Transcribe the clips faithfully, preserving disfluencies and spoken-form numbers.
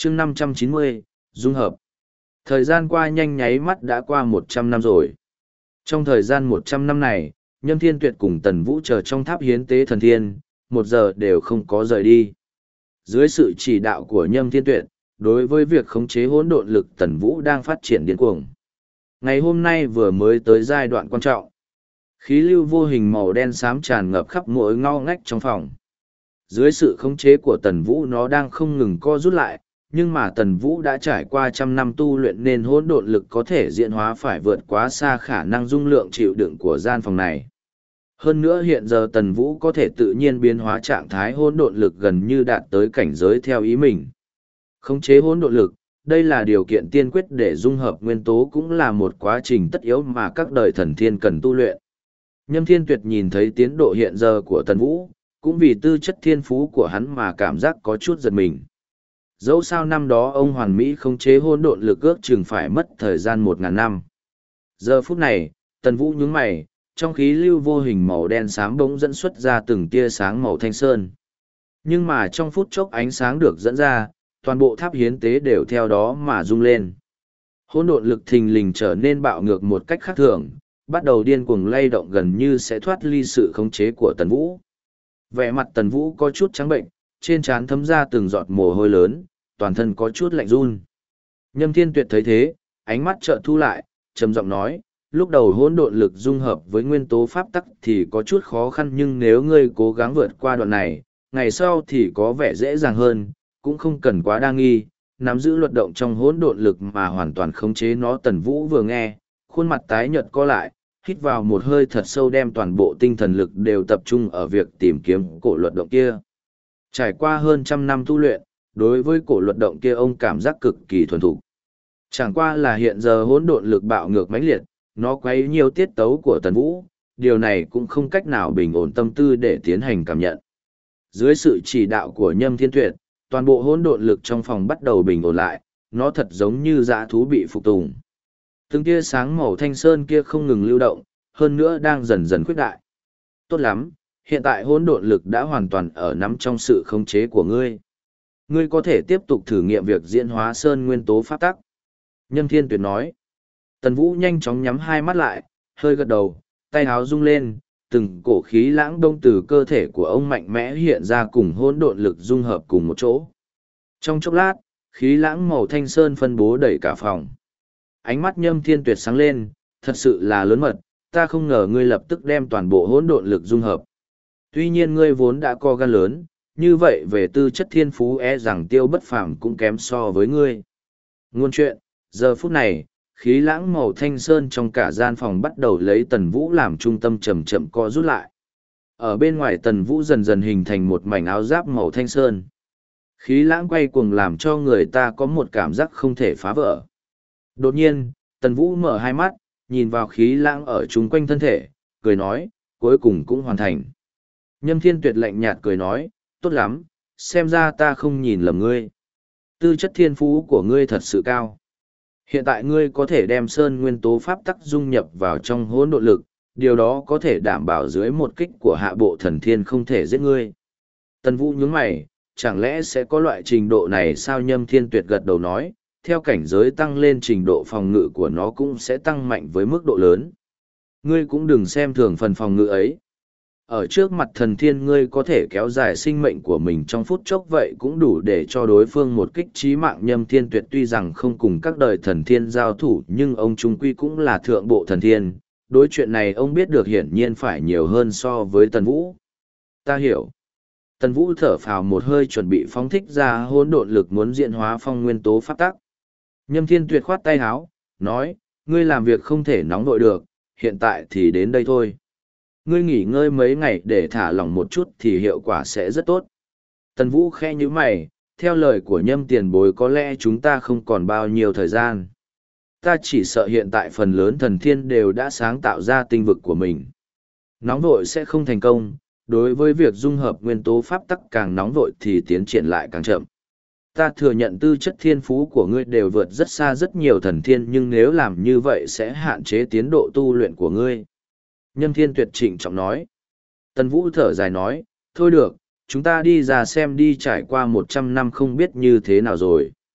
chương năm trăm chín mươi, dung hợp. Thời gian qua nhanh nháy mắt đã qua một trăm năm rồi. Trong thời gian một trăm năm này, Nhâm Thiên Tuyệt cùng Tần Vũ chờ trong tháp hiến tế thần thiên, một giờ đều không có rời đi. Dưới sự chỉ đạo của Nhâm Thiên Tuyệt, đối với việc khống chế hỗn độn lực Tần Vũ đang phát triển điên cuồng. Ngày hôm nay vừa mới tới giai đoạn quan trọng. Khí lưu vô hình màu đen xám tràn ngập khắp mỗi ngóc ngách trong phòng. Dưới sự khống chế của Tần Vũ nó đang không ngừng co rút lại, nhưng mà Tần Vũ đã trải qua trăm năm tu luyện nên hỗn độn lực có thể diễn hóa phải vượt quá xa khả năng dung lượng chịu đựng của gian phòng này. Hơn nữa hiện giờ Tần Vũ có thể tự nhiên biến hóa trạng thái hỗn độn lực gần như đạt tới cảnh giới theo ý mình. Khống chế hỗn độn lực, đây là điều kiện tiên quyết để dung hợp nguyên tố, cũng là một quá trình tất yếu mà các đời thần thiên cần tu luyện. Nhâm Thiên Tuyệt nhìn thấy tiến độ hiện giờ của Tần Vũ, cũng vì tư chất thiên phú của hắn mà cảm giác có chút giật mình. Dẫu sao năm đó ông hoàn mỹ khống chế hỗn độn lực ước chừng phải mất thời gian một ngàn năm. Giờ phút này, Tần Vũ nhướng mày, trong khí lưu vô hình màu đen xám bỗng dẫn xuất ra từng tia sáng màu thanh sơn. Nhưng mà trong phút chốc ánh sáng được dẫn ra, toàn bộ tháp hiến tế đều theo đó mà rung lên. Hỗn độn lực thình lình trở nên bạo ngược một cách khác thường, bắt đầu điên cuồng lay động gần như sẽ thoát ly sự khống chế của Tần Vũ. Vẻ mặt Tần Vũ có chút trắng bệnh, trên trán thấm ra từng giọt mồ hôi lớn, toàn thân có chút lạnh run. Nhâm Thiên Tuyệt thấy thế, ánh mắt chợt thu lại, trầm giọng nói, lúc đầu hỗn độn lực dung hợp với nguyên tố pháp tắc thì có chút khó khăn, nhưng nếu ngươi cố gắng vượt qua đoạn này, ngày sau thì có vẻ dễ dàng hơn, cũng không cần quá đa nghi, nắm giữ luật động trong hỗn độn lực mà hoàn toàn khống chế nó. Tần Vũ vừa nghe, khuôn mặt tái nhợt co lại, hít vào một hơi thật sâu, đem toàn bộ tinh thần lực đều tập trung ở việc tìm kiếm cổ luật động kia. Trải qua hơn trăm năm tu luyện, đối với cổ luật động kia ông cảm giác cực kỳ thuần thục. Chẳng qua là hiện giờ hỗn độn lực bạo ngược mãnh liệt, nó quấy nhiều tiết tấu của Tần Vũ, điều này cũng không cách nào bình ổn tâm tư để tiến hành cảm nhận. Dưới sự chỉ đạo của Nhâm Thiên Tuyệt, toàn bộ hỗn độn lực trong phòng bắt đầu bình ổn lại, nó thật giống như dã thú bị phục tùng. Từng tia sáng màu thanh sơn kia không ngừng lưu động, hơn nữa đang dần dần khuếch đại. Tốt lắm, hiện tại hỗn độn lực đã hoàn toàn ở nắm trong sự khống chế của ngươi. Ngươi có thể tiếp tục thử nghiệm việc diễn hóa sơn nguyên tố pháp tắc. Nhâm Thiên Tuyệt nói. Tần Vũ nhanh chóng nhắm hai mắt lại, hơi gật đầu, tay háo rung lên, từng cổ khí lãng đông từ cơ thể của ông mạnh mẽ hiện ra cùng hỗn độn lực dung hợp cùng một chỗ. Trong chốc lát, khí lãng màu thanh sơn phân bố đầy cả phòng. Ánh mắt Nhâm Thiên Tuyệt sáng lên, thật sự là lớn mật, ta không ngờ ngươi lập tức đem toàn bộ hỗn độn lực dung hợp. Tuy nhiên ngươi vốn đã co gan lớn, như vậy về tư chất thiên phú e rằng Tiêu Bất Phàm cũng kém so với ngươi. Ngôn chuyện, giờ phút này, khí lãng màu thanh sơn trong cả gian phòng bắt đầu lấy Tần Vũ làm trung tâm chậm chậm co rút lại. Ở bên ngoài Tần Vũ dần dần hình thành một mảnh áo giáp màu thanh sơn. Khí lãng quay cuồng làm cho người ta có một cảm giác không thể phá vỡ. Đột nhiên, Tần Vũ mở hai mắt, nhìn vào khí lãng ở chung quanh thân thể, cười nói, cuối cùng cũng hoàn thành. Nhâm Thiên Tuyệt lạnh nhạt cười nói, tốt lắm, xem ra ta không nhìn lầm ngươi. Tư chất thiên phú của ngươi thật sự cao. Hiện tại ngươi có thể đem sơn nguyên tố pháp tắc dung nhập vào trong hỗn độn lực, điều đó có thể đảm bảo dưới một kích của hạ bộ thần thiên không thể giết ngươi. Tần Vũ nhướng mày, chẳng lẽ sẽ có loại trình độ này sao? Nhâm Thiên Tuyệt gật đầu nói, theo cảnh giới tăng lên trình độ phòng ngự của nó cũng sẽ tăng mạnh với mức độ lớn. Ngươi cũng đừng xem thường phần phòng ngự ấy. Ở trước mặt thần thiên ngươi có thể kéo dài sinh mệnh của mình trong phút chốc, vậy cũng đủ để cho đối phương một kích chí mạng. Nhâm Thiên Tuyệt tuy rằng không cùng các đời thần thiên giao thủ, nhưng ông trung quy cũng là thượng bộ thần thiên. Đối chuyện này ông biết được hiển nhiên phải nhiều hơn so với Tần Vũ. Ta hiểu. Tần Vũ thở phào một hơi chuẩn bị phóng thích ra hỗn độn lực muốn diễn hóa phong nguyên tố pháp tắc. Nhâm Thiên Tuyệt khoát tay háo, nói, ngươi làm việc không thể nóng vội được, hiện tại thì đến đây thôi. Ngươi nghỉ ngơi mấy ngày để thả lỏng một chút thì hiệu quả sẽ rất tốt. Tần Vũ khẽ nhíu mày, theo lời của Nhâm tiền bối có lẽ chúng ta không còn bao nhiêu thời gian. Ta chỉ sợ hiện tại phần lớn thần thiên đều đã sáng tạo ra tinh vực của mình. Nóng vội sẽ không thành công, đối với việc dung hợp nguyên tố pháp tắc càng nóng vội thì tiến triển lại càng chậm. Ta thừa nhận tư chất thiên phú của ngươi đều vượt rất xa rất nhiều thần thiên, nhưng nếu làm như vậy sẽ hạn chế tiến độ tu luyện của ngươi. Nhâm Thiên Tuyệt trịnh trọng nói. Tần Vũ thở dài nói, thôi được, chúng ta đi ra xem đi, trải qua một trăm năm không biết như thế nào rồi.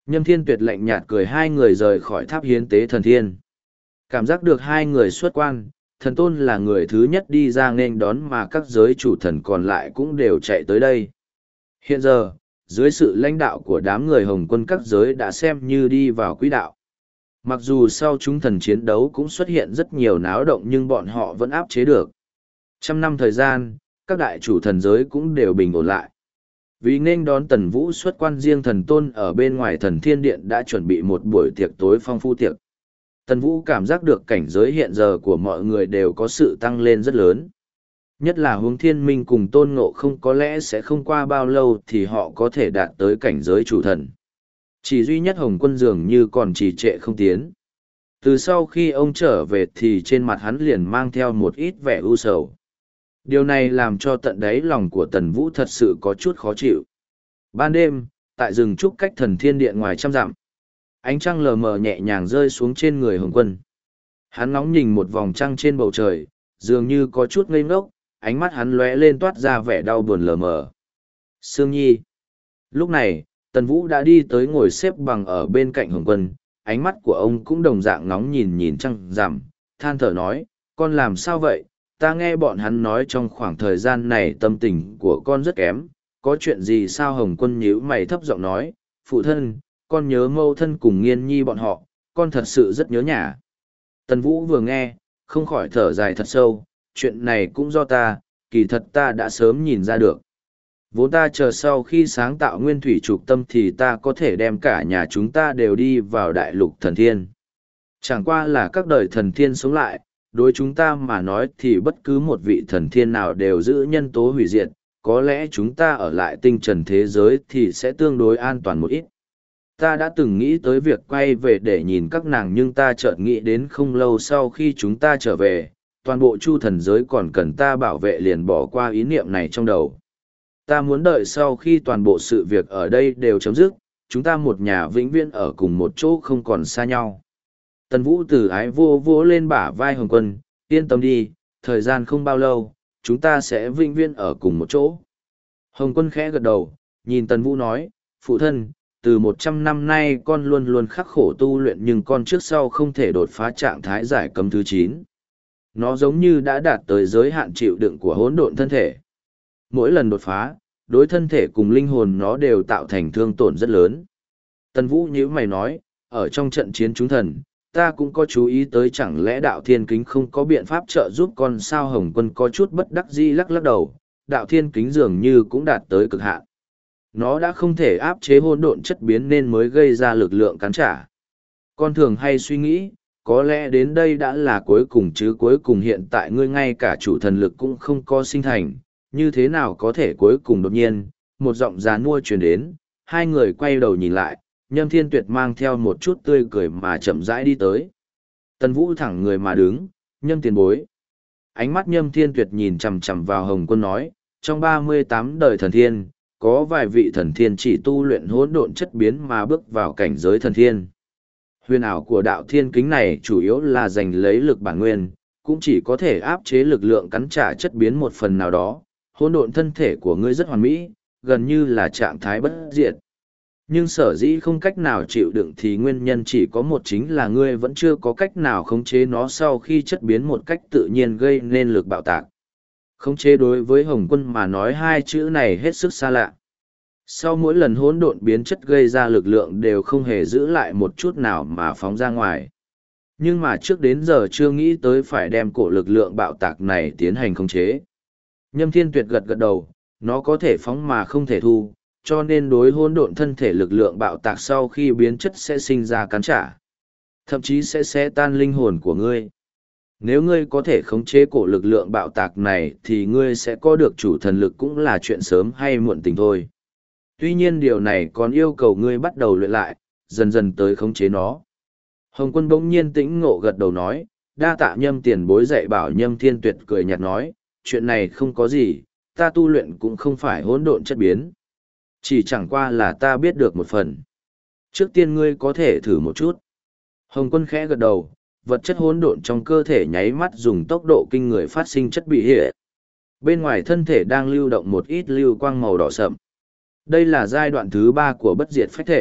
Nhâm Thiên Tuyệt lạnh nhạt cười, hai người rời khỏi tháp hiến tế thần thiên. Cảm giác được hai người xuất quan, thần tôn là người thứ nhất đi ra nghênh đón mà các giới chủ thần còn lại cũng đều chạy tới đây. Hiện giờ, dưới sự lãnh đạo của đám người Hồng Quân các giới đã xem như đi vào quỹ đạo. Mặc dù sau chúng thần chiến đấu cũng xuất hiện rất nhiều náo động nhưng bọn họ vẫn áp chế được. Trăm năm thời gian, các đại chủ thần giới cũng đều bình ổn lại. Vì nên đón Tần Vũ xuất quan, riêng thần tôn ở bên ngoài thần thiên điện đã chuẩn bị một buổi tiệc tối phong phú tiệc. Tần Vũ cảm giác được cảnh giới hiện giờ của mọi người đều có sự tăng lên rất lớn. Nhất là Hướng Thiên Minh cùng Tôn Ngộ Không, có lẽ sẽ không qua bao lâu thì họ có thể đạt tới cảnh giới chủ thần. Chỉ duy nhất Hồng Quân dường như còn trì trệ không tiến. Từ sau khi ông trở về thì trên mặt hắn liền mang theo một ít vẻ u sầu. Điều này làm cho tận đáy lòng của Tần Vũ thật sự có chút khó chịu. Ban đêm, tại rừng trúc cách thần thiên điện ngoài trăm dặm, ánh trăng lờ mờ nhẹ nhàng rơi xuống trên người Hồng Quân. Hắn ngóng nhìn một vòng trăng trên bầu trời, dường như có chút ngây ngốc, ánh mắt hắn lóe lên toát ra vẻ đau buồn lờ mờ. Sương Nhi. Lúc này, Tần Vũ đã đi tới ngồi xếp bằng ở bên cạnh Hồng Quân, ánh mắt của ông cũng đồng dạng ngóng nhìn nhìn trăng rằm, than thở nói, con làm sao vậy? Ta nghe bọn hắn nói trong khoảng thời gian này tâm tình của con rất kém, có chuyện gì sao? Hồng Quân nhíu mày thấp giọng nói, phụ thân, con nhớ mâu thân cùng Nghiên Nhi bọn họ, con thật sự rất nhớ nhà. Tần Vũ vừa nghe, không khỏi thở dài thật sâu, chuyện này cũng do ta, kỳ thật ta đã sớm nhìn ra được. Vốn ta chờ sau khi sáng tạo nguyên thủy trục tâm thì ta có thể đem cả nhà chúng ta đều đi vào đại lục thần thiên. Chẳng qua là các đời thần thiên sống lại, đối chúng ta mà nói thì bất cứ một vị thần thiên nào đều giữ nhân tố hủy diệt, có lẽ chúng ta ở lại tinh trần thế giới thì sẽ tương đối an toàn một ít. Ta đã từng nghĩ tới việc quay về để nhìn các nàng, nhưng ta chợt nghĩ đến không lâu sau khi chúng ta trở về, toàn bộ chu thần giới còn cần ta bảo vệ, liền bỏ qua ý niệm này trong đầu. Ta muốn đợi sau khi toàn bộ sự việc ở đây đều chấm dứt, chúng ta một nhà vĩnh viễn ở cùng một chỗ, không còn xa nhau. Tần Vũ từ ái vô vô lên bả vai Hồng Quân, yên tâm đi, thời gian không bao lâu, chúng ta sẽ vĩnh viễn ở cùng một chỗ. Hồng Quân khẽ gật đầu, nhìn Tần Vũ nói, phụ thân, từ một trăm năm nay con luôn luôn khắc khổ tu luyện nhưng con trước sau không thể đột phá trạng thái giải cấm thứ chín. Nó giống như đã đạt tới giới hạn chịu đựng của hỗn độn thân thể. Mỗi lần đột phá, đối thân thể cùng linh hồn nó đều tạo thành thương tổn rất lớn. Tần Vũ nhíu mày nói, ở trong trận chiến chúng thần, ta cũng có chú ý tới, chẳng lẽ đạo thiên kính không có biện pháp trợ giúp con sao? Hồng Quân có chút bất đắc dĩ lắc lắc đầu, đạo thiên kính dường như cũng đạt tới cực hạn. Nó đã không thể áp chế hỗn độn chất biến nên mới gây ra lực lượng cắn trả. Con thường hay suy nghĩ, có lẽ đến đây đã là cuối cùng chứ cuối cùng hiện tại ngươi ngay cả chủ thần lực cũng không có sinh thành, như thế nào có thể cuối cùng đột nhiên, một giọng già nua truyền đến, hai người quay đầu nhìn lại, Nhâm Thiên Tuyệt mang theo một chút tươi cười mà chậm rãi đi tới. Tần Vũ thẳng người mà đứng, Nhâm tiền bối. Ánh mắt Nhâm Thiên Tuyệt nhìn chằm chằm vào Hồng Quân nói, trong ba mươi tám đời thần thiên, có vài vị thần thiên chỉ tu luyện hỗn độn chất biến mà bước vào cảnh giới thần thiên. Huyền ảo của đạo thiên kính này chủ yếu là giành lấy lực bản nguyên, cũng chỉ có thể áp chế lực lượng cắn trả chất biến một phần nào đó. Hỗn độn thân thể của ngươi rất hoàn mỹ, gần như là trạng thái bất diệt. Nhưng sở dĩ không cách nào chịu đựng thì nguyên nhân chỉ có một, chính là ngươi vẫn chưa có cách nào khống chế nó sau khi chất biến một cách tự nhiên gây nên lực bạo tạc. Khống chế đối với Hồng Quân mà nói hai chữ này hết sức xa lạ. Sau mỗi lần hỗn độn biến chất gây ra lực lượng đều không hề giữ lại một chút nào mà phóng ra ngoài. Nhưng mà trước đến giờ chưa nghĩ tới phải đem cổ lực lượng bạo tạc này tiến hành khống chế. Nhâm Thiên Tuyệt gật gật đầu, nó có thể phóng mà không thể thu, cho nên đối hỗn độn thân thể lực lượng bạo tạc sau khi biến chất sẽ sinh ra cắn trả. Thậm chí sẽ xé tan linh hồn của ngươi. Nếu ngươi có thể khống chế cổ lực lượng bạo tạc này thì ngươi sẽ có được chủ thần lực, cũng là chuyện sớm hay muộn tình thôi. Tuy nhiên điều này còn yêu cầu ngươi bắt đầu luyện lại, dần dần tới khống chế nó. Hồng Quân bỗng nhiên tĩnh ngộ gật đầu nói, đa tạ Nhâm tiền bối dạy bảo. Nhâm Thiên Tuyệt cười nhạt nói, chuyện này không có gì, ta tu luyện cũng không phải hỗn độn chất biến. Chỉ chẳng qua là ta biết được một phần. Trước tiên ngươi có thể thử một chút. Hồng Quân khẽ gật đầu, vật chất hỗn độn trong cơ thể nháy mắt dùng tốc độ kinh người phát sinh chất bị hệ. Bên ngoài thân thể đang lưu động một ít lưu quang màu đỏ sậm. Đây là giai đoạn thứ ba của bất diệt phách thể,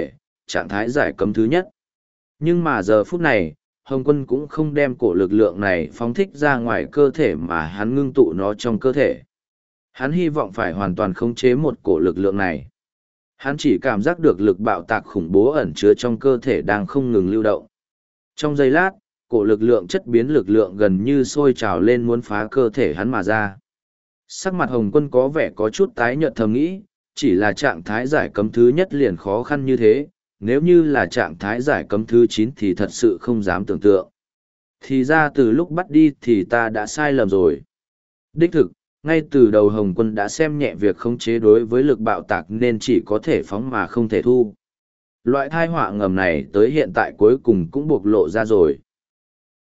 trạng thái giải cấm thứ nhất. Nhưng mà giờ phút này, Hồng Quân cũng không đem cổ lực lượng này phóng thích ra ngoài cơ thể mà hắn ngưng tụ nó trong cơ thể. Hắn hy vọng phải hoàn toàn khống chế một cổ lực lượng này. Hắn chỉ cảm giác được lực bạo tạc khủng bố ẩn chứa trong cơ thể đang không ngừng lưu động. Trong giây lát, cổ lực lượng chất biến lực lượng gần như sôi trào lên muốn phá cơ thể hắn mà ra. Sắc mặt Hồng Quân có vẻ có chút tái nhợt, thầm nghĩ, chỉ là trạng thái giải cấm thứ nhất liền khó khăn như thế, nếu như là trạng thái giải cấm thứ chín thì thật sự không dám tưởng tượng. Thì ra từ lúc bắt đi thì ta đã sai lầm rồi. Đích thực, ngay từ đầu Hồng Quân đã xem nhẹ việc khống chế đối với lực bạo tạc nên chỉ có thể phóng mà không thể thu. Loại thai họa ngầm này tới hiện tại cuối cùng cũng bộc lộ ra rồi.